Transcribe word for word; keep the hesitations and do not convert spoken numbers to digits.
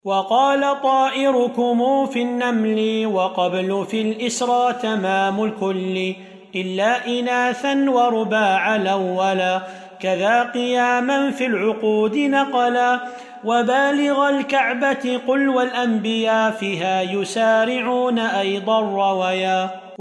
وقال طائركم في النمل وقبل في الإسرى تمام الكل إلا إناثا ورباع الأولا كذا قياما في العقود نقلا وبالغ الكعبة قل والأنبياء فيها يسارعون أيضا رويا.